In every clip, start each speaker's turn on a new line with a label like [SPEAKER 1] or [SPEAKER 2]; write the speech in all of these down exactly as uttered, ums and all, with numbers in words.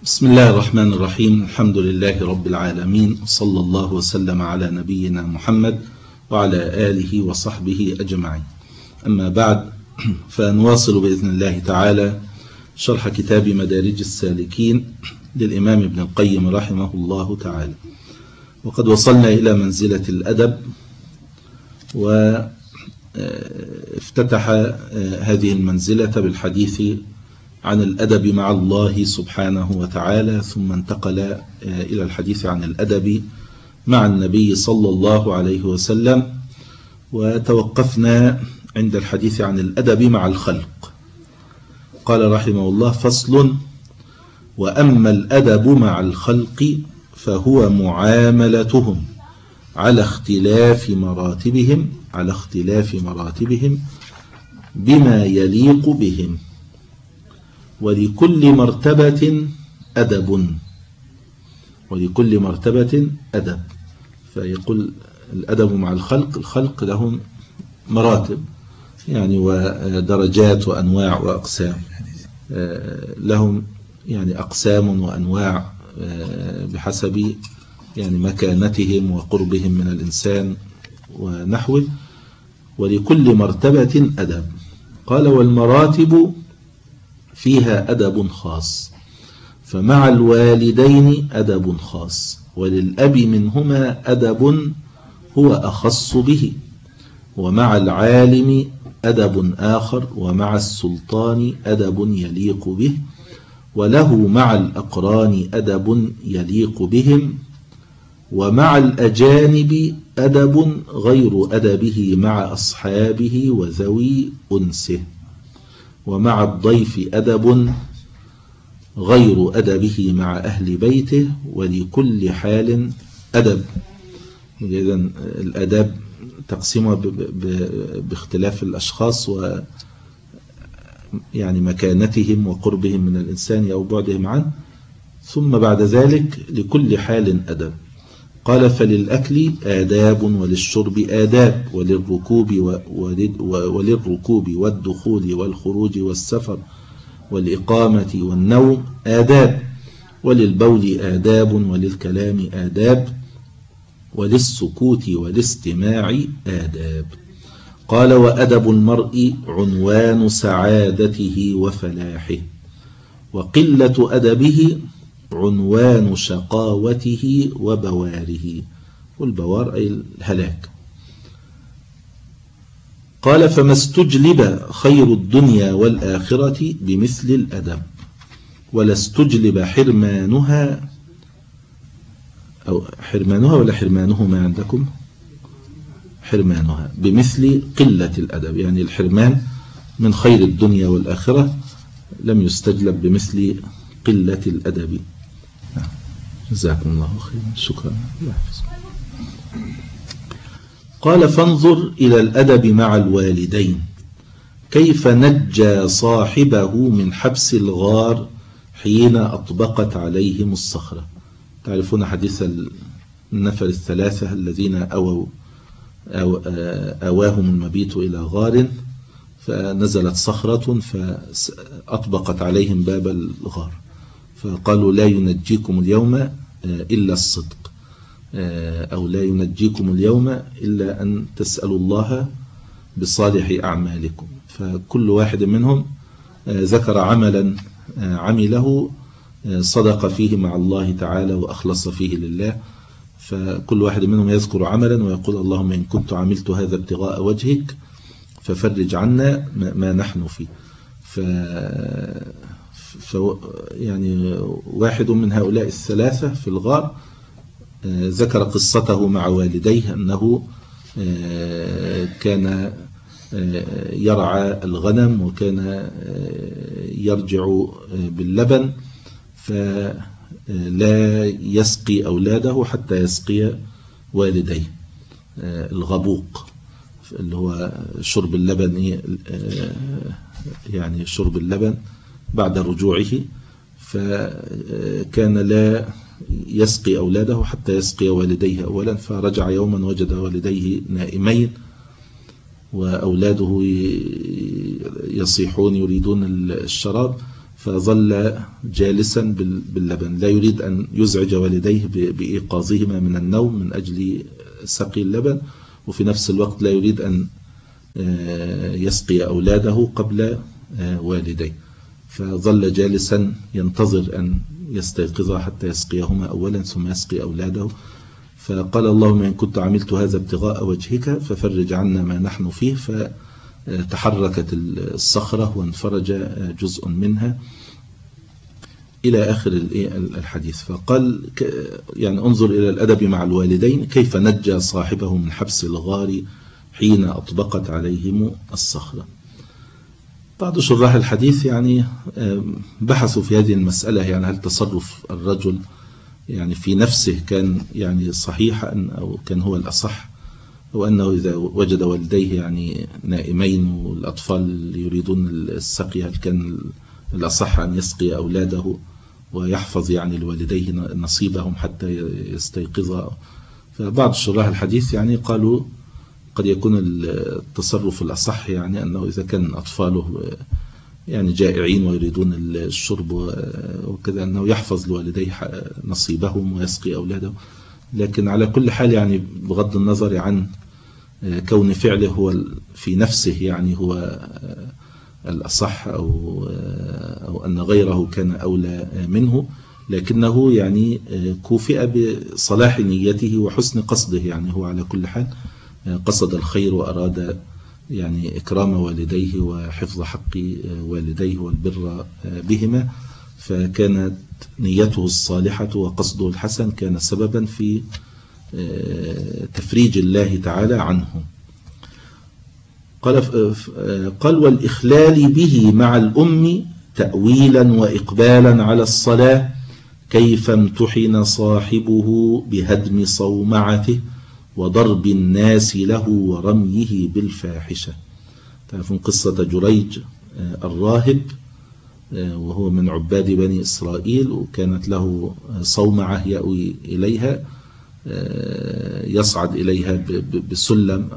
[SPEAKER 1] بسم الله الرحمن الرحيم. الحمد لله رب العالمين، صلى الله وسلم على نبينا محمد وعلى آله وصحبه أجمعين. أما بعد، فنواصل بإذن الله تعالى شرح كتاب مدارج السالكين للإمام ابن القيم رحمه الله تعالى. وقد وصلنا إلى منزلة الأدب، وافتتح هذه المنزلة بالحديث عن الأدب مع الله سبحانه وتعالى، ثم انتقل إلى الحديث عن الأدب مع النبي صلى الله عليه وسلم، وتوقفنا عند الحديث عن الأدب مع الخلق. قال رحمه الله: فصل: وأما الأدب مع الخلق فهو معاملتهم على اختلاف مراتبهم على اختلاف مراتبهم بما يليق بهم، ولكل مرتبة أدب ولكل مرتبة أدب. فيقول الأدب مع الخلق، الخلق لهم مراتب يعني ودرجات وأنواع وأقسام، لهم يعني أقسام وأنواع بحسب يعني مكانتهم وقربهم من الإنسان ونحوه. ولكل مرتبة أدب. قال: والمراتب فيها أدب خاص، فمع الوالدين أدب خاص، وللأب منهما أدب هو أخص به، ومع العالم أدب آخر، ومع السلطان أدب يليق به، وله مع الأقران أدب يليق بهم، ومع الأجانب أدب غير أدبه مع أصحابه وذوي أنسه، ومع الضيف أدب غير أدبه مع أهل بيته، ولكل حال أدب. إذن الأدب تقسيمها باختلاف الأشخاص و يعني مكانتهم وقربهم من الإنسان أو بعدهم عنه، ثم بعد ذلك لكل حال أدب. قال: فللأكل آداب، وللشرب آداب، وللركوب وللركوب والدخول والخروج والسفر والإقامة والنوم آداب، وللبول آداب، وللكلام آداب، وللسكوت والاستماع آداب. قال: وأدب المرء عنوان سعادته وفلاحه، وقلة أدبه عنوان شقاوته وبواره، والبوار أي الهلاك. قال: فما استجلب خير الدنيا والآخرة بمثل الأدب، ولا استجلب حرمانها أو حرمانها ولا حرمانهما عندكم حرمانها بمثل قلة الأدب، يعني الحرمان من خير الدنيا والآخرة لم يستجلب بمثل قلة الأدب. جزاكم الله خيرا، شكرا. قال: فانظر إلى الأدب مع الوالدين، كيف نجى صاحبه من حبس الغار حين أطبقت عليهم الصخرة. تعرفون حديث النفر الثلاثة الذين أووا أو أواهم المبيت إلى غار، فنزلت صخرة فأطبقت عليهم باب الغار، فقالوا: لا ينجيكم اليوم إلا الصدق، أو لا ينجيكم اليوم إلا أن تسألوا الله بصالح أعمالكم. فكل واحد منهم ذكر عملا عمله صدق فيه مع الله تعالى وأخلص فيه لله، فكل واحد منهم يذكر عملا ويقول: اللهم إن كنت عملت هذا ابتغاء وجهك ففرج عنا ما نحن فيه. ف... ف يعني واحد من هؤلاء الثلاثة في الغار ذكر قصته مع والديه، أنه كان يرعى الغنم وكان يرجع باللبن، فلا يسقي أولاده حتى يسقي والديه. الغبوق اللي هو شرب اللبن، يعني شرب اللبن بعد رجوعه، فكان لا يسقي أولاده حتى يسقي والديه أولا. فرجع يوما وجد والديه نائمين وأولاده يصيحون يريدون الشراب، فظل جالسا باللبن لا يريد أن يزعج والديه بإيقاظهما من النوم من أجل سقي اللبن، وفي نفس الوقت لا يريد أن يسقي أولاده قبل والديه، فظل جالسا ينتظر أن يستيقظا حتى يسقيهما أولا ثم يسقي أولاده. فقال اللهم إن كنت عملت هذا ابتغاء وجهك ففرج عنا ما نحن فيه، فتحركت الصخرة وانفرج جزء منها إلى آخر الحديث. فقال يعني انظر إلى الأدب مع الوالدين كيف نجى صاحبه من حبس الغار حين أطبقت عليهم الصخرة. بعض شراح الحديث يعني بحثوا في هذه المسألة، يعني هل تصرف الرجل يعني في نفسه كان يعني صحيحا أو كان هو الأصح، أو أنه إذا وجد والديه يعني نائمين والأطفال يريدون السقي هل كان الأصح أن يسقي أولاده ويحفظ يعني لوالديه نصيبهم حتى يستيقظا. فبعض شراح الحديث يعني قالوا قد يكون التصرف الأصح يعني أنه إذا كان أطفاله يعني جائعين ويريدون الشرب وكذا أنه يحفظ لوالديه نصيبهم ويسقي أولاده. لكن على كل حال يعني بغض النظر عن كون فعله هو في نفسه يعني هو الأصح أو أو أن غيره كان أولى منه، لكنه يعني كوفئ بصلاح نيته وحسن قصده، يعني هو على كل حال قصد الخير وأراد يعني إكرام والديه وحفظ حق والديه والبر بهما، فكانت نيته الصالحة وقصده الحسن كان سببا في تفريج الله تعالى عنه. قال قال والإخلال به مع الأم تأويلا وإقبالا على الصلاة كيف امتحن صاحبه بهدم صومعته وضرب الناس له ورميه بالفاحشة. تعرفون قصة جريج الراهب وهو من عباد بني إسرائيل، وكانت له صومعة يأوي إليها يصعد إليها بسلم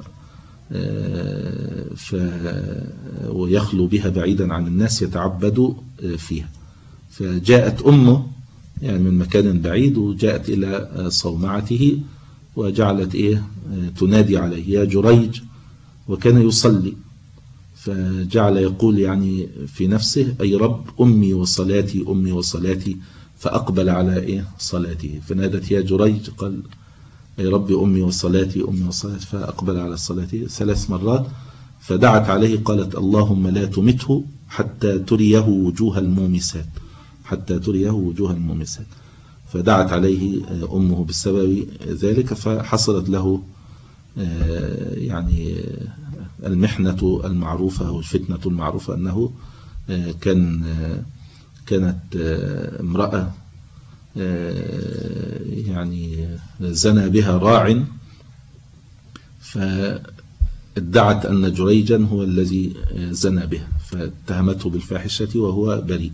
[SPEAKER 1] ويخلو بها بعيدا عن الناس يتعبد فيها. فجاءت أمه يعني من مكان بعيد وجاءت إلى صومعته وجعلت إيه تنادي عليه يا جريج، وكان يصلي، فجعل يقول يعني في نفسه أي رب أمي وصلاتي أمي وصلاتي، فأقبل على إيه صلاته فنادت يا جريج، قال أي رب أمي وصلاتي أمي وصلاتي، فأقبل على صلاته ثلاث مرات. فدعت عليه قالت اللهم لا تمته حتى تريه وجوه المومسات حتى تريه وجوه المومسات. فدعت عليه أمه بسبب ذلك، فحصلت له يعني المحنة المعروفة أو الفتنة المعروفة أنه كان كانت امرأة يعني زنى بها راع، فادعت أن جريجا هو الذي زنى بها فاتهمته بالفاحشة وهو بريء.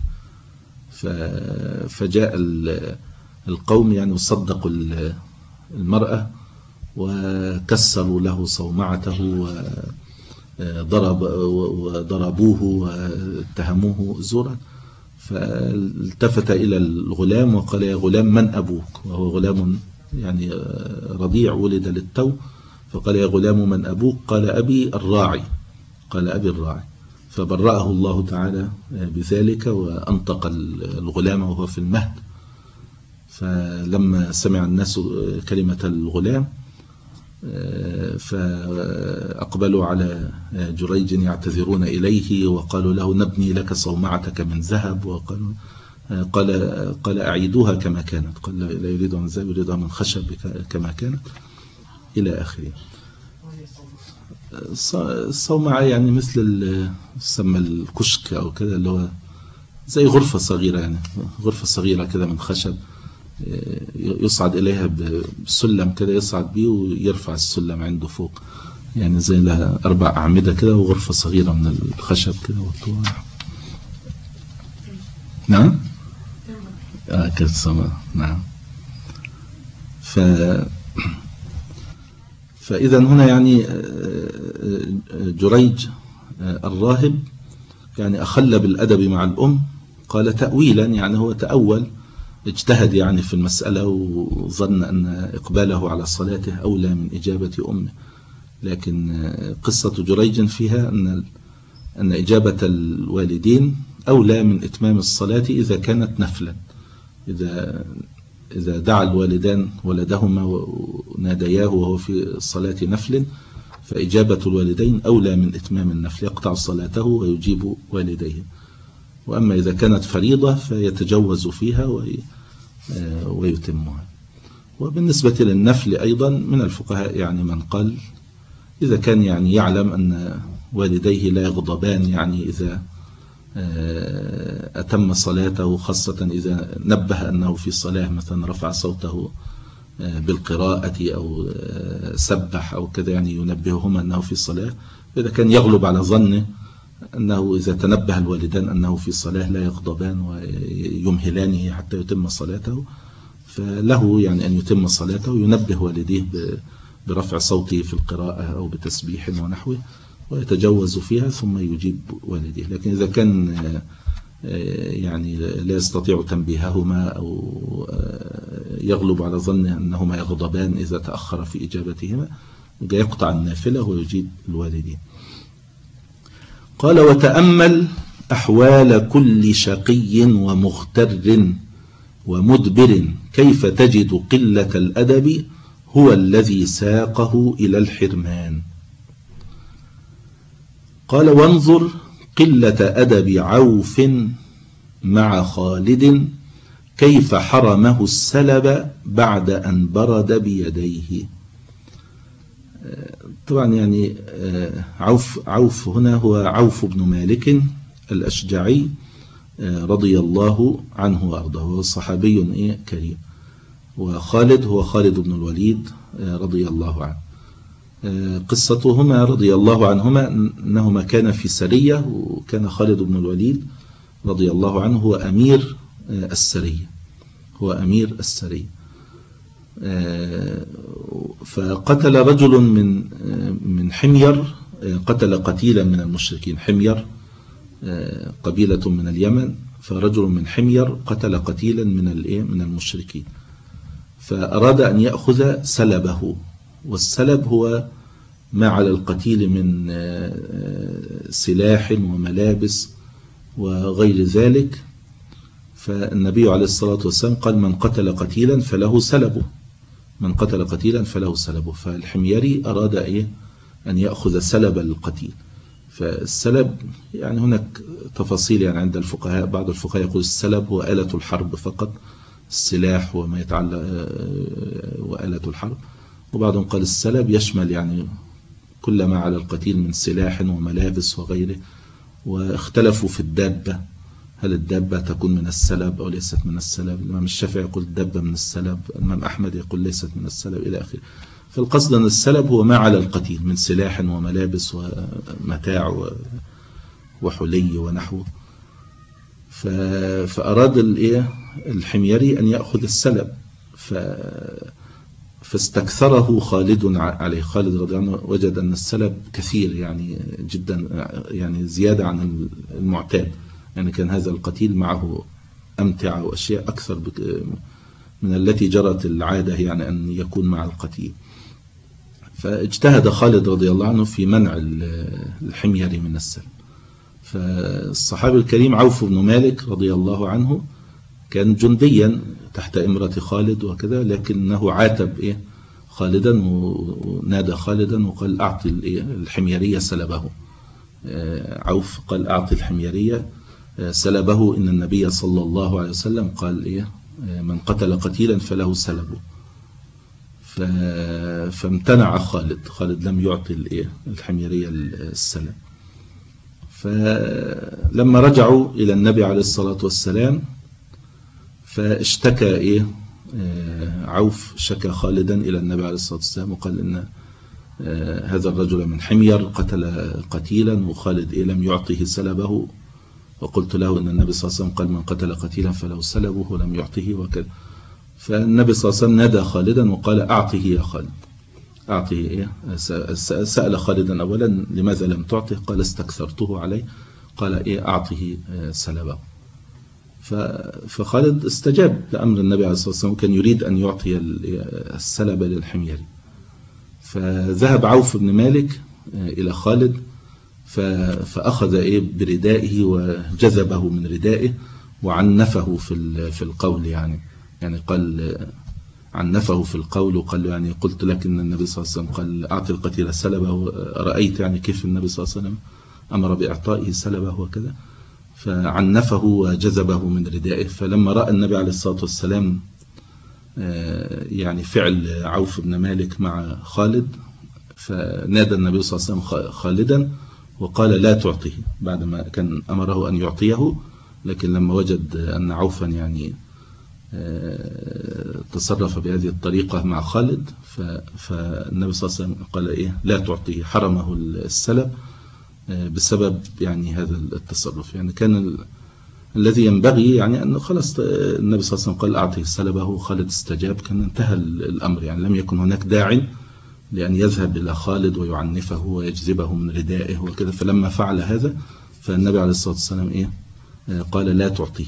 [SPEAKER 1] فجاء القوم يعني وصدقوا المرأة وكسروا له صومعته وضرب وضربوه واتهموه زورا. فالتفت إلى الغلام وقال يا غلام من أبوك، وهو غلام يعني رضيع ولد للتو، فقال يا غلام من أبوك، قال أبي الراعي قال أبي الراعي فبرأه الله تعالى بذلك وأنطق الغلام وهو في المهد. فلما سمع الناس كلمة الغلام فأقبلوا على جريج يعتذرون إليه وقالوا له نبني لك صومعتك من ذهب، وقالوا قال قال أعيدوها كما كانت، قال لا يريدها من ذهب يريدها من خشب كما كانت إلى آخره. الصومعة يعني مثل يسمى الكشك أو كذا، اللي هو زي غرفة صغيرة يعني غرفة صغيرة كذا من خشب يصعد إليها بسلم كده يصعد بيه ويرفع السلم عنده فوق، يعني زي لها أربع أعمدة كده وغرفة صغيرة من الخشب كده والطوال. نعم آه كالسماء نعم. ف فإذا هنا يعني جريج الراهب يعني أخل بالأدب مع الأم قال تأويلا، يعني هو تأول اجتهد يعني في المسألة وظن أن إقباله على صلاته أولى من إجابة أمه. لكن قصة جريج فيها أن أن إجابة الوالدين أولى من إتمام الصلاة إذا كانت نفلا. إذا إذا دعا الوالدان ولدهما ونادياه وهو في الصلاة نفل، فإجابة الوالدين أولى من إتمام النفل، يقطع صلاته ويجيب والديه. وأما إذا كانت فريضة فيتجوز فيها ويتمها. وبالنسبة للنفل أيضا من الفقهاء يعني من قال إذا كان يعني يعلم أن والديه لا يغضبان يعني إذا أتم صلاته، خاصة إذا نبه أنه في صلاة مثلا رفع صوته بالقراءة أو سبح أو كذا، يعني ينبههما أنه في صلاة. إذا كان يغلب على ظنه أنه إذا تنبه الوالدان أنه في صلاة لا يغضبان ويمهلانه حتى يتم صلاته، فله يعني أن يتم صلاته وينبه والديه برفع صوته في القراءة أو بتسبيح ونحوه ويتجوز فيها ثم يجيب والديه. لكن إذا كان يعني لا يستطيع تنبيههما أو يغلب على ظنه أنهما يغضبان إذا تأخر في إجابتهما، يقطع النافلة ويجيب الوالدين. قال وتأمل أحوال كل شقي ومغتر ومدبر كيف تجد قلة الأدب هو الذي ساقه إلى الحرمان. قال وانظر قلة أدب عوف مع خالد كيف حرمه السلب بعد أن برد بيديه. طبعا يعني عوف, عوف هنا هو عوف بن مالك الأشجعي رضي الله عنه وأرضاه، هو صحابي كريم. وخالد هو خالد بن الوليد رضي الله عنه. قصتهما رضي الله عنهما أنهما كان في سرية، وكان خالد بن الوليد رضي الله عنه هو أمير السرية هو أمير السرية فقتل رجل من من حمير، قتل قتيلا من المشركين. حمير قبيلة من اليمن، فرجل من حمير قتل قتيلا من من المشركين، فأراد أن يأخذ سلبه. والسلب هو ما على القتيل من سلاح وملابس وغير ذلك. فالنبي عليه الصلاة والسلام قال من قتل قتيلا فله سلبه، من قتل قتيلا فله سلبه. فالحميري أراد إيه أن يأخذ سلب القتيل. فالسلب يعني هناك تفاصيل يعني عند الفقهاء، بعض الفقهاء يقول السلب هو آلة الحرب فقط، السلاح وما يتعلق وآلة الحرب. وبعضهم قال السلب يشمل يعني كل ما على القتيل من سلاح وملابس وغيره. واختلفوا في الدابة، هل الدابة تكون من السلب أو ليست من السلب. الإمام الشافعي يقول الدابة من السلب، الإمام أحمد يقول ليست من السلب إلى آخره. فالقصد أن السلب هو ما على القتيل من سلاح وملابس ومتاع وحلي ونحوه. فأراد الحميري أن يأخذ السلب، فاستكثره خالد عليه. خالد رضي الله عنه وجد أن السلب كثير يعني جدا، يعني زيادة عن المعتاد، يعني كان هذا القتيل معه أمتعة وأشياء أكثر من التي جرت العادة يعني أن يكون مع القتيل. فاجتهد خالد رضي الله عنه في منع الحميري من السلب. فالصحابي الكريم عوف بن مالك رضي الله عنه كان جنديا تحت إمرة خالد وكذا، لكنه عاتب إيه خالدا ونادى خالدا وقال أعطي الحميرية سلبه. عوف قال أعطي الحميرية سلبه، إن النبي صلى الله عليه وسلم قال إيه من قتل قتيلا فله سلبه. فامتنع خالد، خالد لم يعطي الحميرية السلب. فلما رجعوا إلى النبي عليه الصلاة والسلام فاشتكى إيه عوف، شكى خالدا إلى النبي عليه الصلاة والسلام وقال إن هذا الرجل من حمير قتل قتيلا وخالد إيه لم يعطيه سلبه، وقلت له أن النبي صلى الله عليه وسلم قال من قتل قتيلا فله سلبه ولم يعطيه وكذا. فالنبي صلى الله عليه وسلم نادى خالدا وقال أعطه يا خالد، أعطه إيه. سأل خالدا أولا لماذا لم تعطه، قال استكثرته عليه، قال إيه أعطه سلبه. فخالد استجاب لأمر النبي عليه الصلاة والسلام، كان يريد أن يعطي السلب للحميري. فذهب عوف بن مالك إلى خالد فأخذ إيه بردائه وجذبه من ردائه وعنفه في في القول، يعني يعني قال عنفه في القول وقال له يعني قلت لك إن النبي صلى الله عليه وسلم قال أعطي القتيل سلبه، رأيت يعني كيف النبي صلى الله عليه وسلم أمر بإعطائه سلبه وكذا. فعنفه وجذبه من ردائه. فلما رأى النبي عليه الصلاة والسلام يعني فعل عوف بن مالك مع خالد، فنادى النبي صلى الله عليه وسلم خالدا وقال لا تعطيه، بعدما كان أمره أن يعطيه، لكن لما وجد أن عوفا يعني تصرف بهذه الطريقة مع خالد، فالنبي صلى الله عليه وسلم قال إيه لا تعطيه، حرمه السلب بسبب يعني هذا التصرف. يعني كان ال... الذي ينبغي يعني أن خلاص النبي صلى الله عليه وسلم قال أعطيه سلبه وخالد استجاب، كان انتهى الأمر، يعني لم يكن هناك داع لأن يذهب إلى خالد ويعنفه ويجذبه من ردائه وكذا. فلما فعل هذا فالنبي عليه الصلاة والسلام إيه قال لا تعطيه.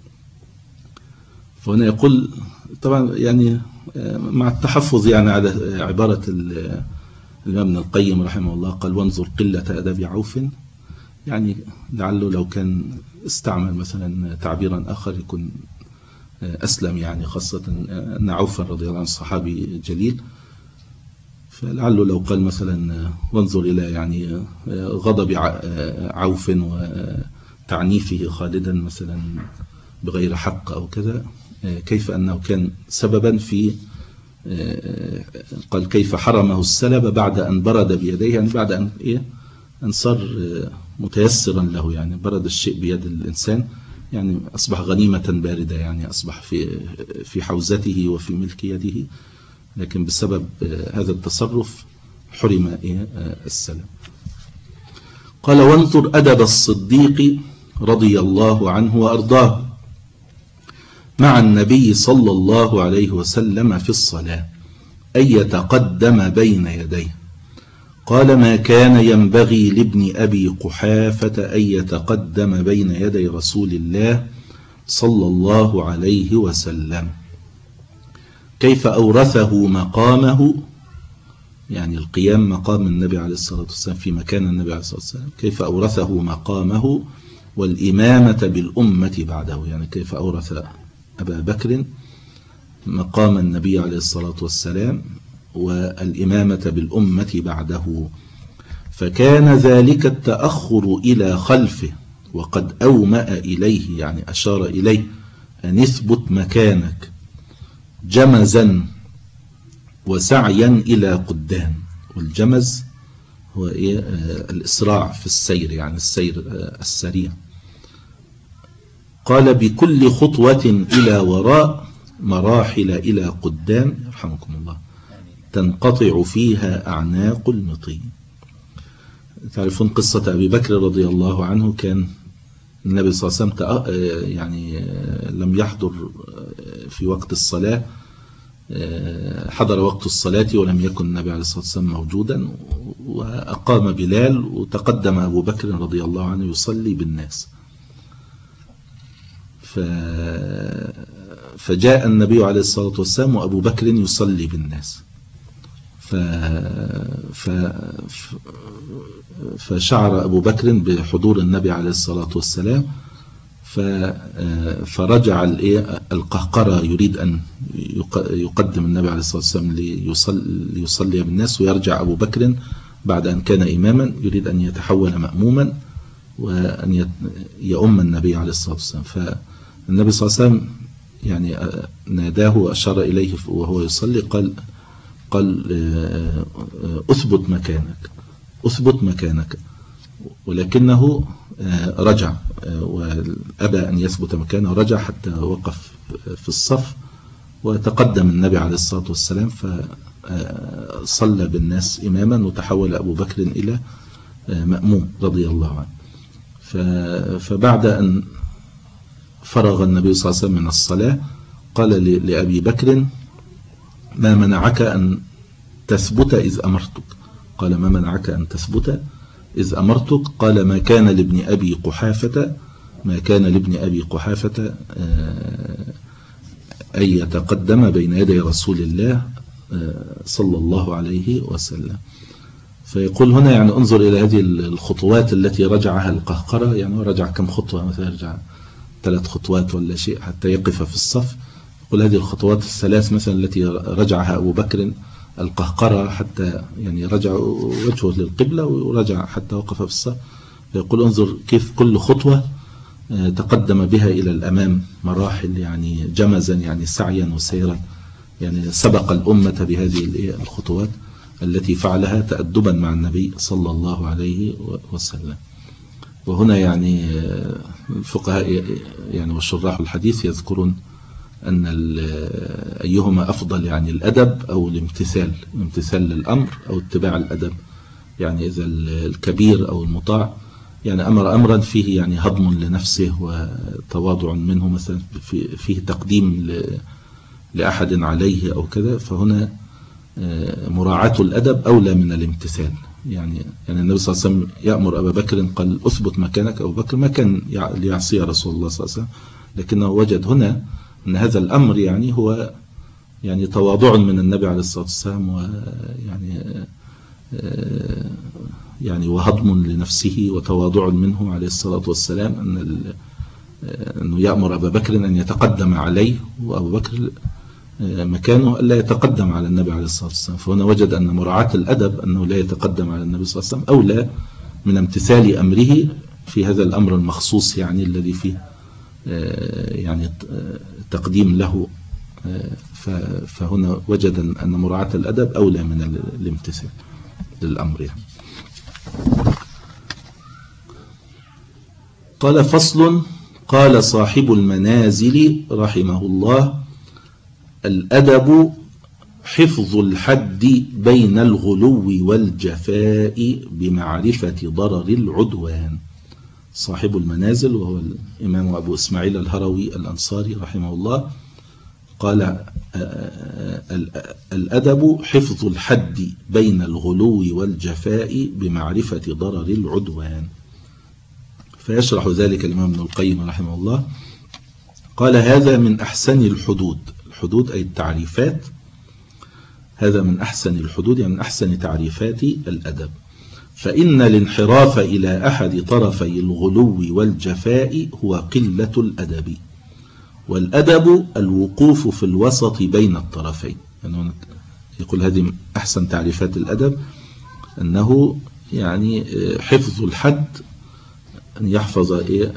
[SPEAKER 1] فهنا يقول طبعا يعني مع التحفظ يعني على عبارة الإمام ابن القيم رحمه الله، قال وانظر قلة أدب عوف، يعني لعله لو كان استعمل مثلا تعبيرا آخر يكون أسلم، يعني خاصة أن عوفا رضي الله عنه صحابي جليل، فلعله لو قال مثلا وانظر إلى يعني غضب عوف وتعنيفه خالدا مثلا بغير حق أو كذا، كيف أنه كان سببا في قال كيف حرمه السلب بعد أن برد بيديه، يعني بعد أن إيه أن صار متيسرا له، يعني برد الشيء بيد الإنسان يعني أصبح غنيمة باردة، يعني أصبح في في حوزته وفي ملك يده، لكن بسبب هذا التصرف حرم إيه السلب. قال وانظر أدب الصديق رضي الله عنه وأرضاه مع النبي صلى الله عليه وسلم في الصلاة أن يتقدم بين يديه. قال ما كان ينبغي لابن أبي قحافة أن يتقدم بين يدي رسول الله صلى الله عليه وسلم. كيف أورثه مقامه، يعني القيام مقام النبي عليه الصلاة والسلام في مكان النبي عليه الصلاة والسلام، كيف أورثه مقامه والإمامة بالأمة بعده، يعني كيف أورث أبا بكر مقام النبي عليه الصلاة والسلام والإمامة بالأمة بعده. فكان ذلك التأخر إلى خلفه وقد أومأ إليه، يعني أشار إليه أن يثبت مكانك جمزا وسعيا إلى قدام. والجمز هو إيه الإسراع في السير، يعني السير السريع. قال بكل خطوة إلى وراء مراحل إلى قدام، يرحمكم الله، تنقطع فيها أعناق المطي. تعرفون قصة أبي بكر رضي الله عنه، كان النبي صلى الله عليه وسلم يعني لم يحضر في وقت الصلاة، حضر وقت الصلاة ولم يكن النبي عليه الصلاة والسلام موجودا، وأقام بلال وتقدم أبو بكر رضي الله عنه يصلي بالناس. فجاء النبي عليه الصلاة والسلام وأبو بكر يصلي بالناس، ف... ف... فشعر أبو بكر بحضور النبي عليه الصلاة والسلام، ف... فرجع القهقرة يريد أن يقدم النبي عليه الصلاة والسلام ليصلي, ليصلي بالناس، ويرجع أبو بكر بعد أن كان إماما يريد أن يتحول مأموما وأن يؤم النبي عليه الصلاة والسلام. فالنبي صلى الله عليه وسلم يعني ناداه وأشار إليه وهو يصلي، قال قال أثبت مكانك أثبت مكانك، ولكنه رجع وأبى أن يثبت مكانه، رجع حتى وقف في الصف وتقدم النبي عليه الصلاة والسلام فصلى بالناس إماما، وتحول أبو بكر إلى مأموم رضي الله عنه. فبعد أن فرغ النبي صلى الله عليه وسلم من الصلاة قال لأبي بكر ما منعك أن تثبت إذ أمرتك؟ قال ما منعك أن تثبت إذ أمرتك؟ قال ما كان لابن أبي قحافة ما كان لابن أبي قحافة أن يتقدم بين يدي رسول الله صلى الله عليه وسلم. فيقول هنا يعني انظر إلى هذه الخطوات التي رجعها القهقرة، يعني رجع كم خطوة، مثلا رجع ثلاث خطوات ولا شيء حتى يقف في الصف. يقول هذه الخطوات الثلاث مثلا التي رجعها أبو بكر القهقرة حتى يعني رجع وجهه للقبلة ورجع حتى وقف في الصف. فيقول انظر كيف كل خطوة تقدم بها إلى الأمام مراحل، يعني جمزا يعني سعيا وسيرا، يعني سبق الأمة بهذه الخطوات التي فعلها تأدبا مع النبي صلى الله عليه وسلم. وهنا يعني الفقهاء يعني وشراح الحديث يذكرون أن أيهما أفضل، يعني الأدب أو الامتثال، الامتثال للأمر أو اتباع الأدب. يعني إذا الكبير أو المطاع يعني أمر أمرا فيه يعني هضم لنفسه وتواضع منه، مثلا فيه تقديم لأحد عليه أو كذا، فهنا مراعاة الأدب أولى من الامتثال. يعني يعني النبي صلى الله عليه وسلم يأمر أبا بكر قال أثبت مكانك أبو بكر، ما كان ليعصي رسول الله صلى الله عليه وسلم، لكنه وجد هنا أن هذا الأمر يعني هو يعني تواضع من النبي عليه الصلاة والسلام، ويعني يعني وهضم لنفسه وتواضع منه عليه الصلاة والسلام، أن أنه يأمر أبا بكر أن يتقدم عليه، وأبو بكر مكانه ألا يتقدم على النبي عليه الصلاة والسلام. فهنا وجد أن مراعاة الأدب أنه لا يتقدم على النبي صلى الله عليه وسلم أولى من امتثال أمره في هذا الأمر المخصوص، يعني الذي فيه يعني تقديم له. فهنا وجد أن مراعاة الأدب أولى من الامتثال للأمر يعني. قال فصل. قال صاحب المنازل رحمه الله: الأدب حفظ الحد بين الغلو والجفاء بمعرفة ضرر العدوان. صاحب المنازل وهو الإمام أبو إسماعيل الهروي الأنصاري رحمه الله قال: الأدب حفظ الحد بين الغلو والجفاء بمعرفة ضرر العدوان. فيشرح ذلك الإمام ابن القيم رحمه الله. قال: هذا من أحسن الحدود. الحدود أي التعريفات. هذا من أحسن الحدود يعني من أحسن تعريفات الأدب. فإن الانحراف إلى أحد طرفي الغلو والجفاء هو قلة الأدب، والأدب الوقوف في الوسط بين الطرفين. يعني يقول هذه من أحسن تعريفات الأدب، أنه يعني حفظ الحد، أن يحفظ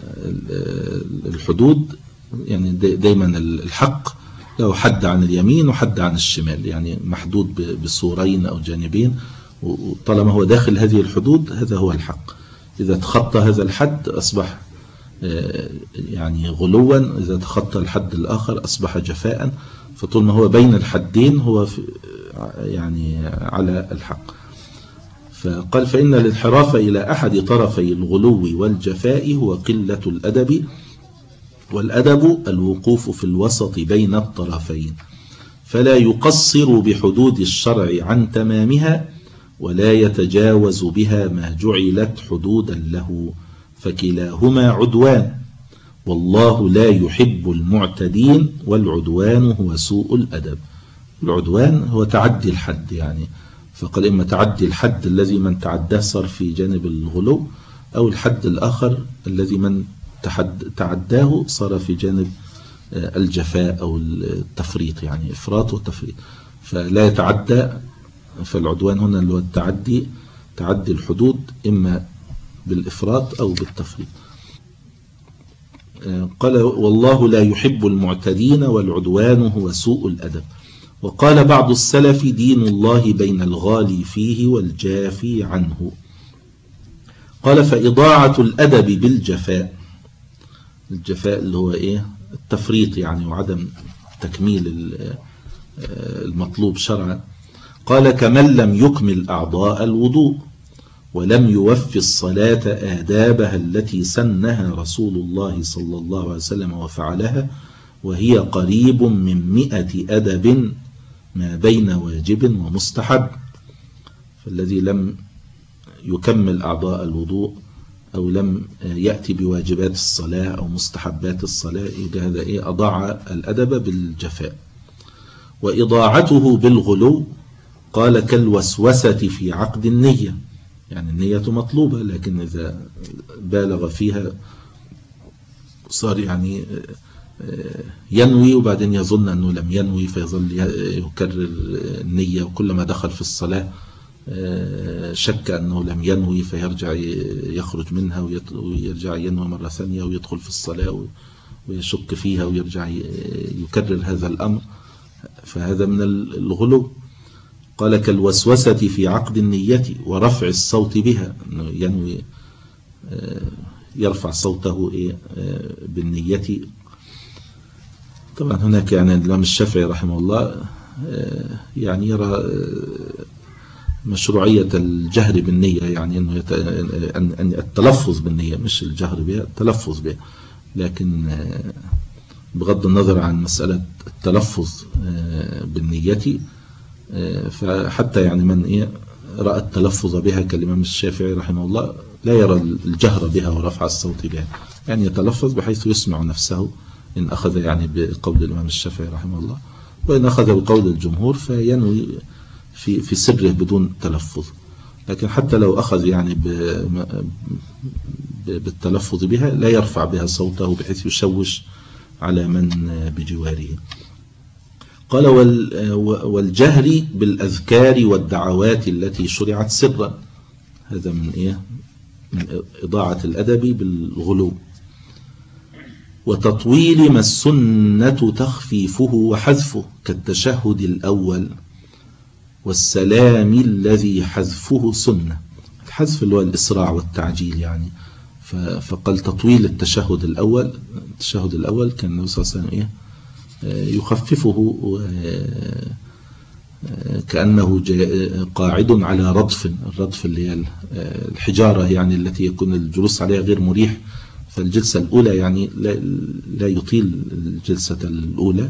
[SPEAKER 1] الحدود، يعني دايما الحق له حد عن اليمين وحد عن الشمال، يعني محدود بسورين أو جانبين، وطالما هو داخل هذه الحدود هذا هو الحق. إذا تخطى هذا الحد أصبح يعني غلوا، إذا تخطى الحد الآخر أصبح جفاء. فطول ما هو بين الحدين هو يعني على الحق. فقال: فإن الانحراف إلى أحد طرفي الغلو والجفاء هو قلة الأدب، والأدب الوقوف في الوسط بين الطرفين، فلا يقصر بحدود الشرع عن تمامها، ولا يتجاوز بها ما جعلت حدودا له، فكلاهما عدوان، والله لا يحب المعتدين، والعدوان هو سوء الأدب. العدوان هو تعدي الحد، يعني فقال إما تعدي الحد الذي من تعداه صار في جانب الغلو، أو الحد الآخر الذي من تعداه صار في جانب الجفاء أو التفريط، يعني إفراط وتفريط. فلا يتعدى. فالعدوان هنا اللي هو التعدي، تعدي الحدود إما بالإفراط أو بالتفريط. قال: والله لا يحب المعتدين، والعدوان هو سوء الأدب. وقال بعض السلف: دين الله بين الغالي فيه والجافي عنه. قال: فإضاعة الأدب بالجفاء. الجفاء اللي هو إيه؟ التفريط يعني، وعدم تكميل المطلوب شرعا. قال: كمن لم يكمل أعضاء الوضوء، ولم يوفي الصلاة آدابها التي سنها رسول الله صلى الله عليه وسلم وفعلها، وهي قريب من مئة أدب ما بين واجب ومستحب. فالذي لم يكمل أعضاء الوضوء أو لم يأتي بواجبات الصلاة أو مستحبات الصلاة، يبقى هذا إيه أضاع الأدب بالجفاء. وإضاعته بالغلو قال كالوسوسة في عقد النية، يعني النية مطلوبة لكن إذا بالغ فيها صار يعني ينوي وبعدين يظن أنه لم ينوي فيظل يكرر النية، وكلما دخل في الصلاة شك أنه لم ينوي فيرجع يخرج منها ويرجع ينوي مرة ثانية ويدخل في الصلاة ويشك فيها ويرجع يكرر هذا الأمر، فهذا من الغلو. قال كالوسوسة في عقد النية ورفع الصوت بها، أنه ينوي يرفع صوته بالنية. طبعا هناك يعني الإمام الشافعي رحمه الله يعني يرى مشروعية الجهر بالنية، يعني أنه يت... أن التلفظ بالنية مش الجهر بها، التلفظ بها، لكن بغض النظر عن مسألة التلفظ بالنية فحتى يعني من إيه رأى التلفظ بها كالإمام الشافعي رحمه الله لا يرى الجهر بها ورفع الصوت بها، يعني يتلفظ بحيث يسمع نفسه إن أخذ يعني بقول الإمام الشافعي رحمه الله، وإن أخذ بقول الجمهور فينوي في في سره بدون تلفظ. لكن حتى لو أخذ يعني بالتلفظ بها لا يرفع بها صوته بحيث يشوش على من بجواره. قال والجهر بالأذكار والدعوات التي شرعت سرا، هذا من إيه من إضاعة الأدب بالغلو. وتطويل ما السنة تخفيفه وحذفه كالتشهد الأول والسلام الذي حذفه سنة. الحذف اللي هو الإسراع والتعجيل يعني، فقال تطويل التشهد الأول. التشهد الأول كان النبي صلى الله عليه وسلم إيه يخففه كأنه قاعد على رضف، الرضف اللي هي الحجارة يعني التي يكون الجلوس عليها غير مريح، فالجلسة الأولى يعني لا يطيل الجلسة الأولى،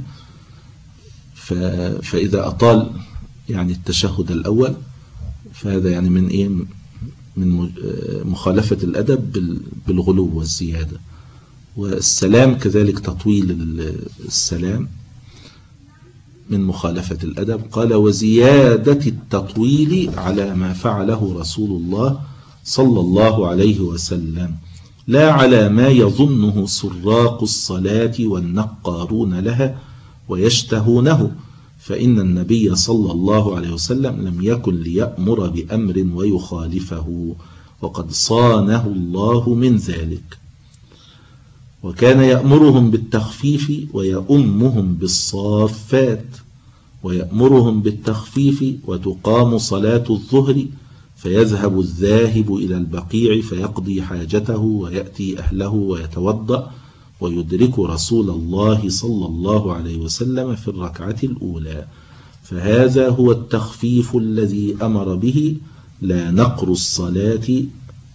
[SPEAKER 1] فإذا أطال يعني التشهد الأول فهذا يعني من إيه من مخالفة الأدب بالغلو والزيادة. والسلام كذلك تطويل السلام من مخالفة الأدب. قال وزيادة التطويل على ما فعله رسول الله صلى الله عليه وسلم لا على ما يظنه سراق الصلاة والنقارون لها ويشتهونه، فإن النبي صلى الله عليه وسلم لم يكن ليأمر بأمر ويخالفه وقد صانه الله من ذلك، وكان يأمرهم بالتخفيف ويؤمهم بالصافات، ويأمرهم بالتخفيف وتقام صلاة الظهر فيذهب الذاهب إلى البقيع فيقضي حاجته ويأتي أهله ويتوضأ ويدرك رسول الله صلى الله عليه وسلم في الركعة الأولى، فهذا هو التخفيف الذي أمر به لا نقر الصلاة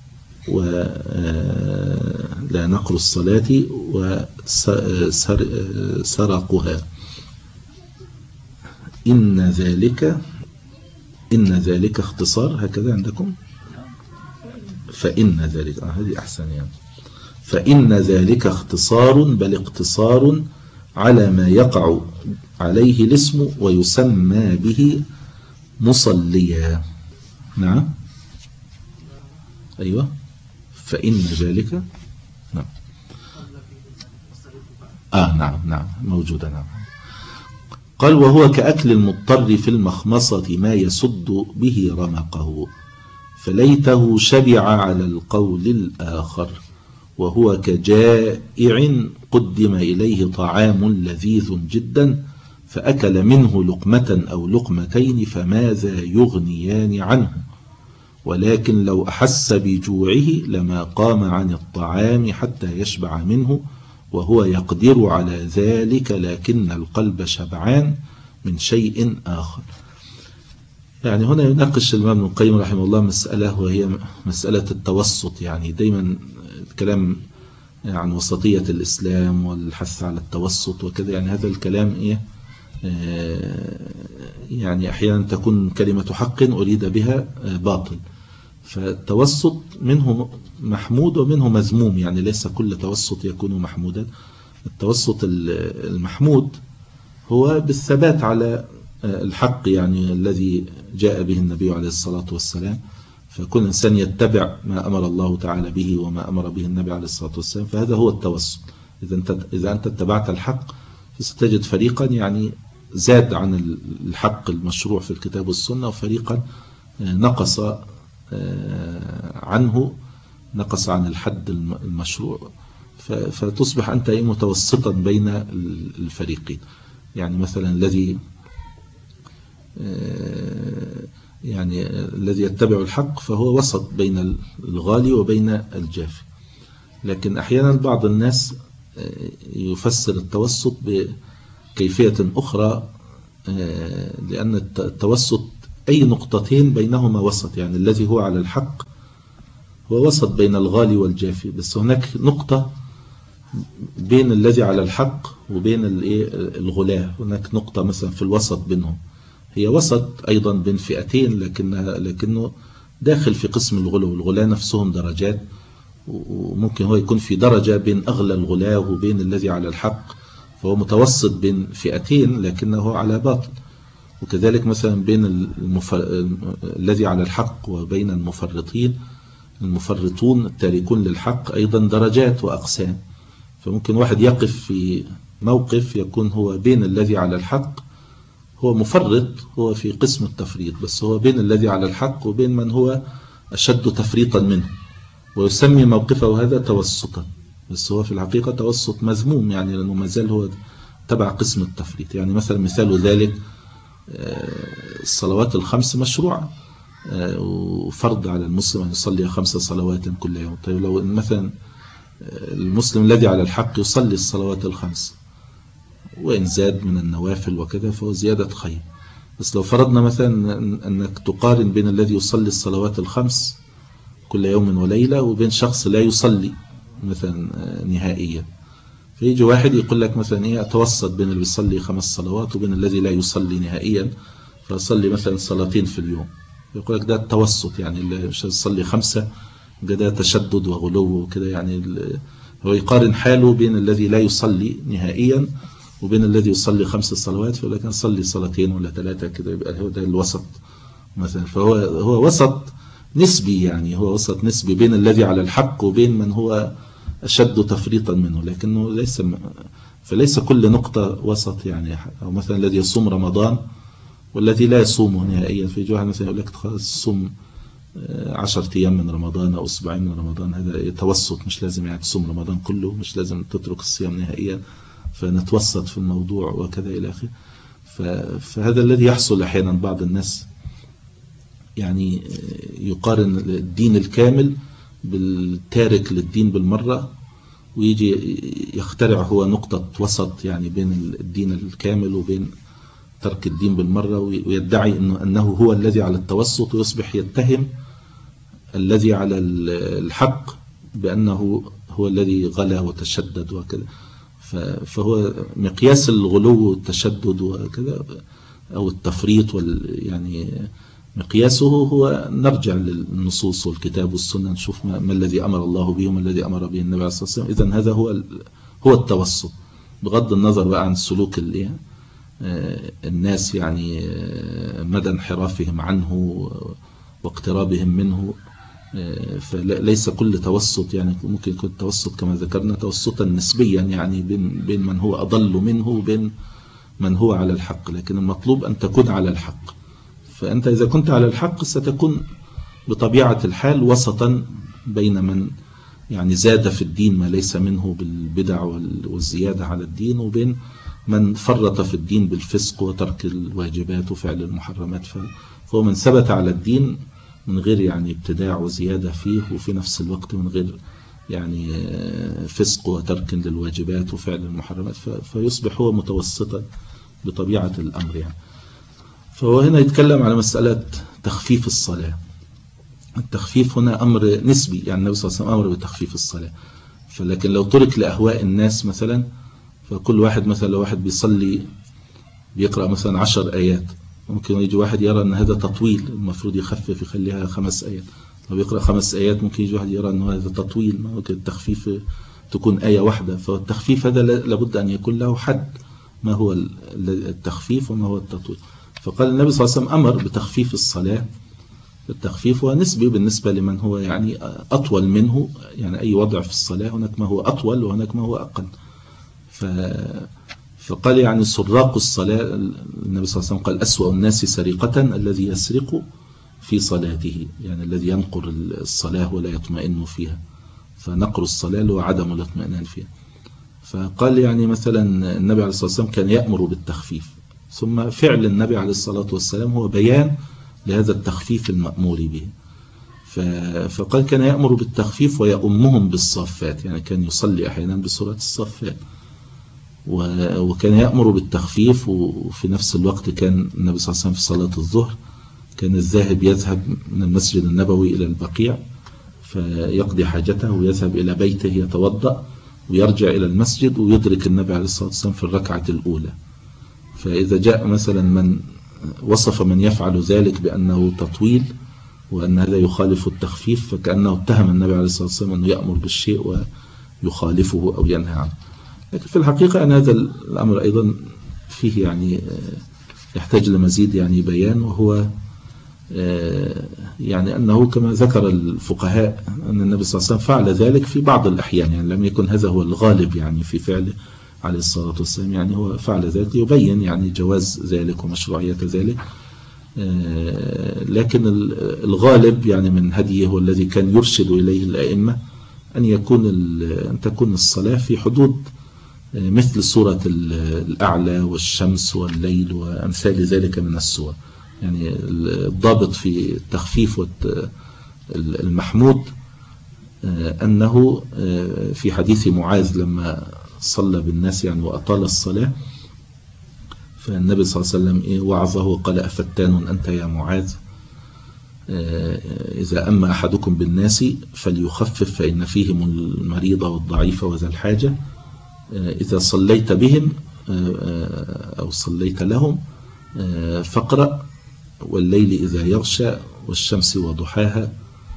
[SPEAKER 1] ولا نقر الصلاة وسرقها. إن ذلك إن ذلك اختصار هكذا عندكم، فإن ذلك آه هذه أحسن يعني، فإن ذلك اختصار بل اقتصار على ما يقع عليه الاسم ويسمى به مصليا. نعم أيوة فإن ذلك نعم آه نعم نعم موجودة نعم. قال وهو كأكل المضطر في المخمصة ما يسد به رمقه فليته شبع على القول الآخر، وهو كجائع قدم إليه طعام لذيذ جدا فأكل منه لقمة أو لقمتين فماذا يغنيان عنه، ولكن لو أحس بجوعه لما قام عن الطعام حتى يشبع منه وهو يقدر على ذلك لكن القلب شبعان من شيء آخر. يعني هنا يناقش الإمام ابن القيم رحمه الله مسألة وهي مسألة التوسط، يعني دايما الكلام عن وسطية الإسلام والحث على التوسط وكذا، يعني هذا الكلام إيه يعني أحيانا تكون كلمة حق أريد بها باطل، فالتوسط منه محمود ومنه مذموم، يعني ليس كل توسط يكون محمودا. التوسط المحمود هو بالثبات على الحق، يعني الذي جاء به النبي عليه الصلاة والسلام، فكل إنسان يتبع ما أمر الله تعالى به وما أمر به النبي عليه الصلاة والسلام، فهذا هو التوسط. إذا أنت إذا أنت اتبعت الحق فستجد فريقا يعني زاد عن الحق المشروع في الكتاب والسنة، وفريقا نقص عنه نقص عن الحد المشروع، فتصبح أنت متوسطا بين الفريقين. يعني مثلا الذي يعني الذي يتبع الحق فهو وسط بين الغالي وبين الجافي. لكن أحيانا بعض الناس يفسر التوسط بكيفية أخرى، لأن التوسط أي نقطتين بينهما وسط، يعني الذي هو على الحق هو وسط بين الغالي والجافي، بس هناك نقطة بين الذي على الحق وبين الغلاة، هناك نقطة مثلا في الوسط بينهم، هي وسط أيضا بين فئتين، لكنها لكنه داخل في قسم الغلو. الغلاة نفسهم درجات، وممكن هو يكون في درجة بين أغلى الغلاة وبين الذي على الحق، فهو متوسط بين فئتين لكنه على باطل. وكذلك مثلا بين المفر... الذي على الحق وبين المفرطين، المفرطون التاركون للحق أيضا درجات وأقسام، فممكن واحد يقف في موقف يكون هو بين الذي على الحق، هو مفرط، هو في قسم التفريط، بس هو بين الذي على الحق وبين من هو أشد تفريطا منه، ويسمي موقفه هذا توسطا، بس هو في الحقيقة توسط مذموم، يعني لأنه ما زال هو تبع قسم التفريط. يعني مثلا مثال ذلك الصلوات الخمس مشروعة، وفرض على المسلم أن يصلي خمس صلوات كل يوم. طيب لو مثلا المسلم الذي على الحق يصلي الصلوات الخمس، وإن زاد من النوافل وكذا فهو زيادة خير، بس لو فرضنا مثلا أنك تقارن بين الذي يصلي الصلوات الخمس كل يوم وليلة وبين شخص لا يصلي مثلا نهائيا، فيجي واحد يقول لك مثلا إيه أتوسط بين اللي بيصلي خمس صلوات وبين الذي لا يصلي نهائيا، فأصلي مثلا صلاتين في اليوم، يقول لك ده التوسط، يعني اللي مش يصلي خمسة ده تشدد وغلو وكده. يعني هو يقارن حاله بين الذي لا يصلي نهائيا وبين الذي يصلي خمس صلوات، فيقول لك نصلي صلاتين ولا ثلاثة كده، يبقى هو ده الوسط مثلا. فهو هو وسط نسبي، يعني هو وسط نسبي بين الذي على الحق وبين من هو أشد تفريطا منه، لكنه ليس فليس كل نقطة وسط. يعني أو مثلا الذي يصوم رمضان والذي لا يصومه نهائيا، في جوه مثلا يقول لك صوم عشرة أيام من رمضان أو أسبوعين من رمضان، هذا توسط، مش لازم يعني تصوم رمضان كله، مش لازم تترك الصيام نهائيا، فنتوسط في الموضوع وكذا إلى آخره. فهذا الذي يحصل أحيانا بعض الناس يعني يقارن الدين الكامل بالتارك للدين بالمرة، ويجي يخترع هو نقطة وسط يعني بين الدين الكامل وبين ترك الدين بالمرة، ويدعي إنه أنه هو الذي على التوسط، ويصبح يتهم الذي على الحق بأنه هو الذي غلا وتشدد وكذا. فهو مقياس الغلو والتشدد وكذا أو التفريط يعني مقياسه هو نرجع للنصوص والكتاب والسنة، نشوف ما, ما الذي أمر الله به وما الذي أمر به النبي عليه الصلاة والسلام. إذن هذا هو هو التوسط، بغض النظر بقى عن سلوك الناس يعني مدى انحرافهم عنه واقترابهم منه. فليس كل توسط، يعني ممكن يكون التوسط كما ذكرنا توسطا نسبيا، يعني بين بين من هو أضل منه وبين من هو على الحق، لكن المطلوب أن تكون على الحق. فأنت إذا كنت على الحق ستكون بطبيعة الحال وسطا بين من يعني زاد في الدين ما ليس منه بالبدع والزيادة على الدين، وبين من فرط في الدين بالفسق وترك الواجبات وفعل المحرمات. فهو من ثبت على الدين من غير يعني ابتداع وزيادة فيه، وفي نفس الوقت من غير يعني فسق وترك للواجبات وفعل المحرمات، فيصبح هو متوسطا بطبيعة الأمر يعني. فهو هنا يتكلم على مسألة تخفيف الصلاة. التخفيف هنا أمر نسبي، يعني النبي صلى الله عليه وسلم أمر بتخفيف الصلاة، فلكن لو ترك لأهواء الناس مثلا، فكل واحد مثلا لو واحد بيصلي بيقرأ مثلا عشر آيات، ممكن يجي واحد يرى أن هذا تطويل، المفروض يخفف يخليها خمس آيات، لو بيقرأ خمس آيات ممكن يجي واحد يرى أنه هذا تطويل، ما ممكن التخفيف تكون آية واحدة. فالتخفيف هذا لابد أن يكون له حد، ما هو التخفيف وما هو التطويل. فقال النبي صلى الله عليه وسلم أمر بتخفيف الصلاة. التخفيف هو نسبي بالنسبة لمن هو يعني أطول منه، يعني أي وضع في الصلاة هناك ما هو أطول وهناك ما هو أقل. ف فقال يعني سراق الصلاة، النبي صلى الله عليه وسلم قال أسوأ الناس سرقة الذي يسرق في صلاته، يعني الذي ينقر الصلاة ولا يطمئن فيها. فنقر الصلاة هو عدم الاطمئنان فيها. فقال يعني مثلا النبي عليه الصلاة والسلام كان يأمر بالتخفيف، ثم فعل النبي عليه الصلاة والسلام هو بيان لهذا التخفيف المأمور به. فقال كان يأمر بالتخفيف ويأمهم بالصافات، يعني كان يصلي أحيانا بسورة الصافات. وكان يأمر بالتخفيف، وفي نفس الوقت كان النبي صلى الله عليه وسلم في صلاة الظهر كان الذاهب يذهب من المسجد النبوي إلى البقيع فيقضي حاجته ويذهب إلى بيته يتوضأ ويرجع إلى المسجد ويدرك النبي عليه الصلاة والسلام في الركعة الأولى. فإذا جاء مثلا من وصف من يفعل ذلك بأنه تطويل وأن هذا يخالف التخفيف، فكأنه اتهم النبي عليه الصلاة والسلام أنه يأمر بالشيء ويخالفه أو ينهى عنه. لكن في الحقيقة أن هذا الأمر أيضا فيه يعني يحتاج لمزيد يعني بيان، وهو يعني أنه كما ذكر الفقهاء أن النبي صلى الله عليه وسلم فعل ذلك في بعض الأحيان، يعني لم يكن هذا هو الغالب يعني في فعله عليه الصلاة والسلام، يعني هو فعل ذلك يبين يعني جواز ذلك ومشروعية ذلك. لكن الغالب يعني من هديه والذي كان يرشد إليه الأئمة أن يكون أن تكون الصلاة في حدود مثل سورة الأعلى والشمس والليل وأمثال ذلك من السور. يعني الضابط في التخفيف المحمود أنه في حديث معاذ لما صلى بالناس يعني وأطال الصلاة، فالنبي صلى الله عليه وسلم وعظه وقال أفتان أنت يا معاذ، إذا أما أحدكم بالناس فليخفف فإن فيهم المريض والضعيف وذا الحاجة، إذا صليت بهم أو صليت لهم فاقرأ والليل إذا يغشى والشمس وضحاها.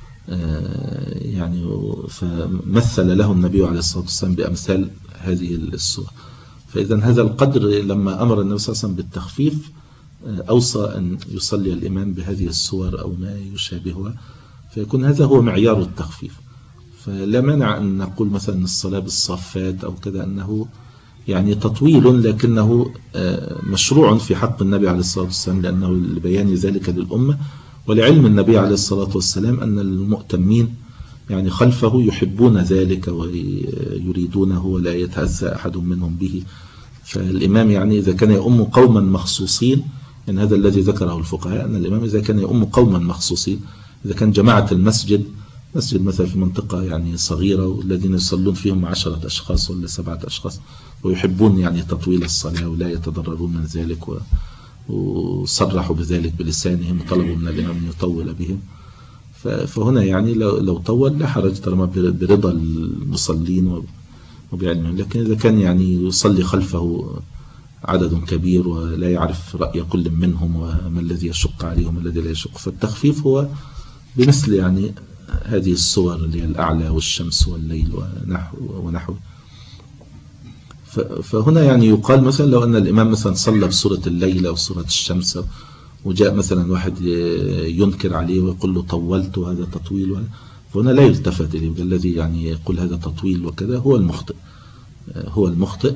[SPEAKER 1] يعني فمثل له النبي عليه الصلاة والسلام بأمثال هذه السور. فإذا هذا القدر لما أمر النبي صلى الله عليه وسلم بالتخفيف أوصى أن يصلي الإمام بهذه السور أو ما يشابهها، فيكون هذا هو معيار التخفيف. فلا مانع أن نقول مثلا الصلاة بالصافات أو كذا أنه يعني تطويل، لكنه مشروع في حق النبي عليه الصلاة والسلام، لأنه لبيان ذلك للأمة ولعلم النبي عليه الصلاة والسلام أن المؤتمين يعني خلفه يحبون ذلك ويريدونه ولا يتأذى أحد منهم به. فالإمام يعني إذا كان يؤم قوما مخصوصين، يعني هذا الذي ذكره الفقهاء أن الإمام إذا كان يؤم قوما مخصوصين، إذا كان جماعة المسجد مسجد مثلا في منطقة يعني صغيرة والذين يصلون فيهم عشرة أشخاص ولا سبعة أشخاص ويحبون يعني تطويل الصلاة ولا يتضررون من ذلك وصرحوا بذلك بلسانهم وطلبوا من الإمام أن يطول بهم، فهنا يعني لو طول لا حرج طالما برضا المصلين وبعلمهم. لكن إذا كان يعني يصلي خلفه عدد كبير ولا يعرف رأي كل منهم وما الذي يشق عليهم الذي لا يشق، فالتخفيف هو بمثل يعني هذه الصور اللي هي الأعلى والشمس والليل ونحو ونحو. فهنا يعني يقال مثلا لو أن الإمام مثلا صلى بسورة الليل أو سورة الشمس وجاء مثلا واحد ينكر عليه ويقول له طولت وهذا تطويل، فهنا لا يلتفت إليه، الذي يعني يقول هذا تطويل وكذا هو المخطئ هو المخطئ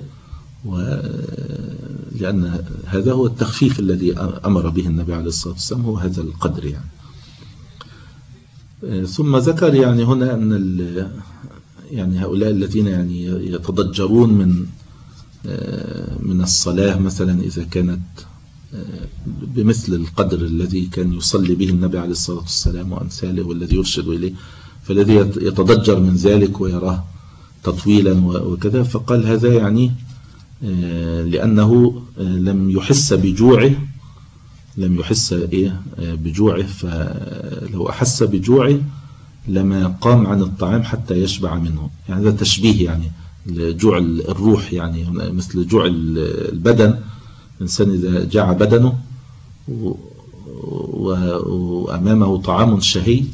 [SPEAKER 1] لأن هذا هو التخفيف الذي أمر به النبي عليه الصلاة والسلام، هو هذا القدر يعني. ثم ذكر يعني هنا أن يعني هؤلاء الذين يعني يتضجرون من من الصلاة مثلا إذا كانت بمثل القدر الذي كان يصلي به النبي عليه الصلاة والسلام وأمثاله والذي يرشد إليه، فالذي يتضجر من ذلك ويراه تطويلا وكذا، فقال هذا يعني لأنه لم يحس بجوعه لم يحس إيه بجوعه، فلو أحس بجوعه لما قام عن الطعام حتى يشبع منه. يعني هذا تشبيه يعني جوع الروح، يعني مثل جوع البدن، الإنسان إذا جاع بدنه وأمامه طعام شهي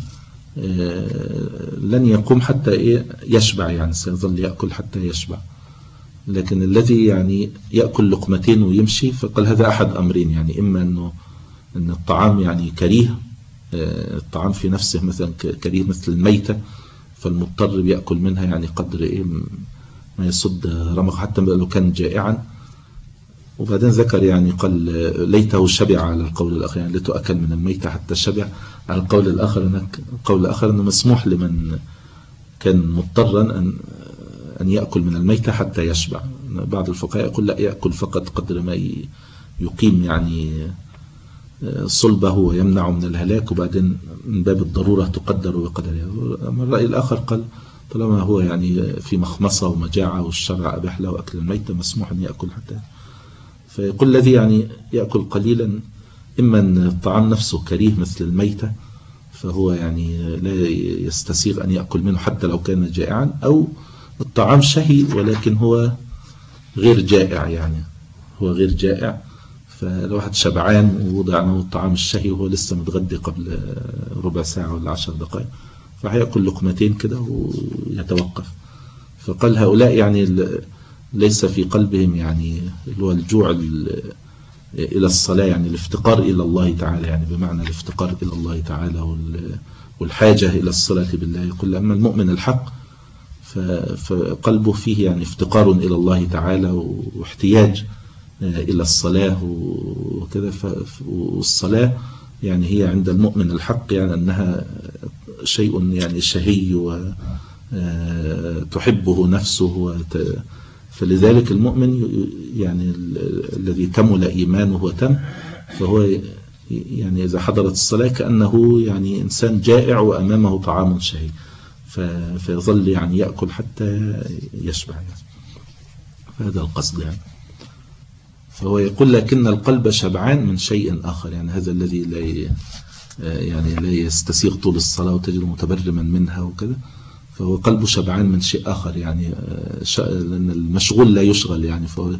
[SPEAKER 1] لن يقوم حتى إيه يشبع، يعني سيظل يأكل حتى يشبع. لكن الذي يعني يأكل لقمتين ويمشي، فقال هذا أحد أمرين، يعني إما أنه أن الطعام يعني كريه، الطعام في نفسه مثلا كريه مثل الميتة، فالمضطر بيأكل منها يعني قدر إيه ما يصد رمق حتى لو كان جائعا. وبعدين ذكر يعني قال ليته شبع على القول الآخر، يعني ليته أكل من الميتة حتى شبع. على القول الآخر أنك القول الآخر أنه مسموح لمن كان مضطرا أن أن يأكل من الميتة حتى يشبع. بعض الفقهاء يقول لا، يأكل فقط قدر ما يقيم يعني صلبه ويمنع من الهلاك، وبعدين من باب الضرورة تقدر بقدرها. أما الرأي الآخر قال طالما هو يعني في مخمصة ومجاعة والشرع أباح له أكل الميتة، مسموح أن يأكل حتى. فيقول الذي يعني يأكل قليلا، إما أن الطعام نفسه كريه مثل الميتة فهو يعني لا يستسيغ أن يأكل منه حتى لو كان جائعا، أو الطعام شهي ولكن هو غير جائع، يعني هو غير جائع، فلو واحد شبعان ووضع له الطعام الشهي وهو لسه متغدي قبل ربع ساعة ولا عشر دقائق، فهيأكل لقمتين كده ويتوقف. فقال هؤلاء يعني ليس في قلبهم يعني اللي هو الجوع إلى الصلاة، يعني الافتقار إلى الله تعالى، يعني بمعنى الافتقار إلى الله تعالى والحاجة إلى الصلاة بالله. يقول أما المؤمن الحق فقلبه فيه يعني افتقار إلى الله تعالى واحتياج إلى الصلاة وكذا. والصلاة يعني هي عند المؤمن الحق يعني أنها شيء يعني شهي وتحبه نفسه، فلذلك المؤمن يعني الذي كمل إيمانه وتم، فهو يعني إذا حضرت الصلاة كأنه يعني إنسان جائع وأمامه طعام شهي، فيظل يعني يأكل حتى يشبع يعني. فهذا القصد يعني. فهو يقول لكن القلب شبعان من شيء آخر، يعني هذا الذي لا يعني لا يستسيغ طول الصلاة وتجد متبرما منها وكذا، فهو قلبه شبعان من شيء آخر، يعني لأن المشغول لا يشغل، يعني فهو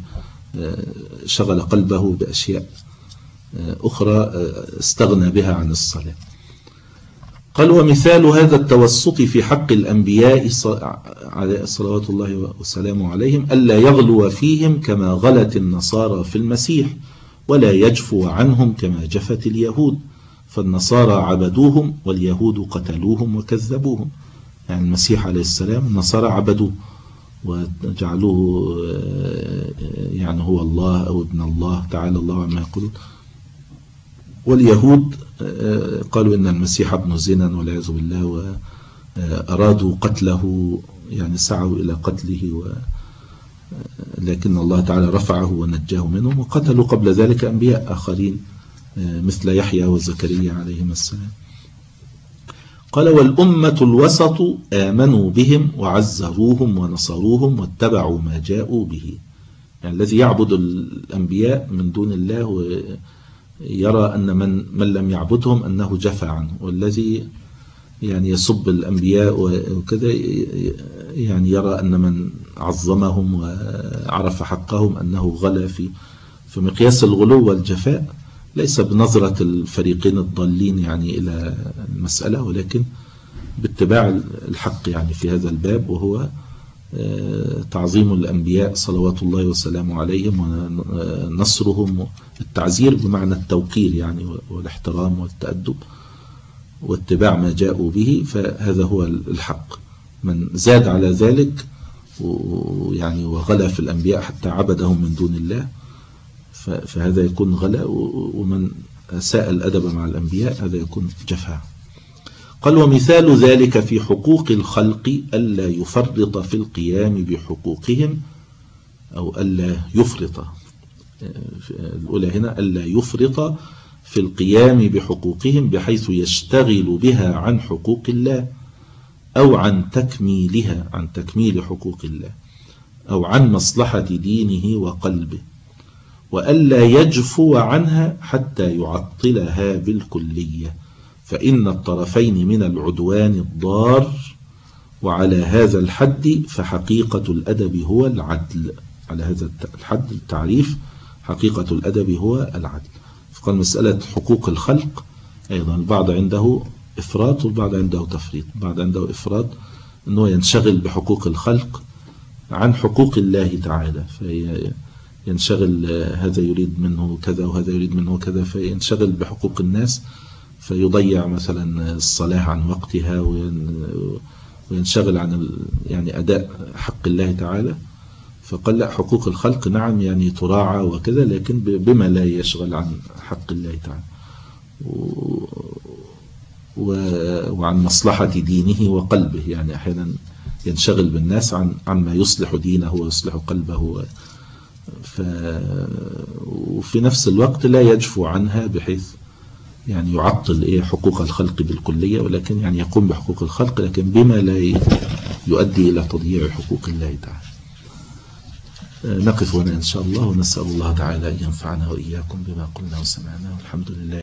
[SPEAKER 1] شغل قلبه بأشياء أخرى استغنى بها عن الصلاة. قال ومثال هذا التوسط في حق الأنبياء صلوات الله وسلامه عليهم ألا يغلو فيهم كما غلت النصارى في المسيح، ولا يجفو عنهم كما جفت اليهود، فالنصارى عبدوهم واليهود قتلوهم وكذبوهم. يعني المسيح عليه السلام النصارى عبدوه وجعلوه يعني هو الله أو ابن الله تعالى الله عما يقولون، واليهود قالوا إن المسيح ابن زنا والعياذ بالله، وأرادوا قتله، يعني سعوا إلى قتله، لكن الله تعالى رفعه ونجاه منهم، وقتلوا قبل ذلك أنبياء آخرين مثل يحيى وزكريا عليهما السلام. قال والأمة الوسط آمنوا بهم وعزروهم ونصروهم واتبعوا ما جاءوا به. يعني الذي يعبد الأنبياء من دون الله ويرى أن من, من لم يعبدهم أنه جفى عنه، والذي يعني يسب الأنبياء وكذا يعني يرى أن من عظمهم وعرف حقهم أنه غلا في فمقياس الغلو والجفاء ليس بنظرة الفريقين الضالين يعني إلى المسألة، ولكن باتباع الحق يعني في هذا الباب، وهو تعظيم الأنبياء صلوات الله وسلامه عليهم ونصرهم، التعزير بمعنى التوقير يعني والاحترام والتأدب، واتباع ما جاءوا به، فهذا هو الحق. من زاد على ذلك ويعني وغلا في الأنبياء حتى عبدهم من دون الله فهذا يكون غلا، ومن ساء الأدب مع الأنبياء هذا يكون جفاء. قال ومثال ذلك في حقوق الخلق ألا يفرط في القيام بحقوقهم، أو ألا يفرط، الأولى هنا ألا يفرط في القيام بحقوقهم بحيث يشتغل بها عن حقوق الله، أو عن تكميلها، عن تكميل حقوق الله، أو عن مصلحة دينه وقلبه، وألا يجفو عنها حتى يعطلها بالكلية، فإن الطرفين من العدوان الضار، وعلى هذا الحد فحقيقة الأدب هو العدل. على هذا الحد التعريف حقيقة الأدب هو العدل. فقال مسألة حقوق الخلق أيضا البعض عنده إفراط والبعض عنده تفريط. البعض عنده إفراط أنه ينشغل بحقوق الخلق عن حقوق الله تعالى، فينشغل هذا يريد منه كذا وهذا يريد منه كذا، فينشغل بحقوق الناس فيضيع مثلا الصلاة عن وقتها وينشغل عن يعني أداء حق الله تعالى. فقال لا، حقوق الخلق نعم يعني تراعى وكذا، لكن بما لا يشغل عن حق الله تعالى وعن مصلحة دينه وقلبه. يعني أحيانا ينشغل بالناس عن عما يصلح دينه ويصلح قلبه، ف وفي نفس الوقت لا يجفو عنها بحيث يعني يعطل إيه حقوق الخلق بالكلية، ولكن يعني يقوم بحقوق الخلق لكن بما لا يؤدي إلى تضييع حقوق الله تعالى. نقف هنا إن شاء الله، ونسأل الله تعالى أن ينفعنا وإياكم بما قلنا وسمعنا، والحمد لله.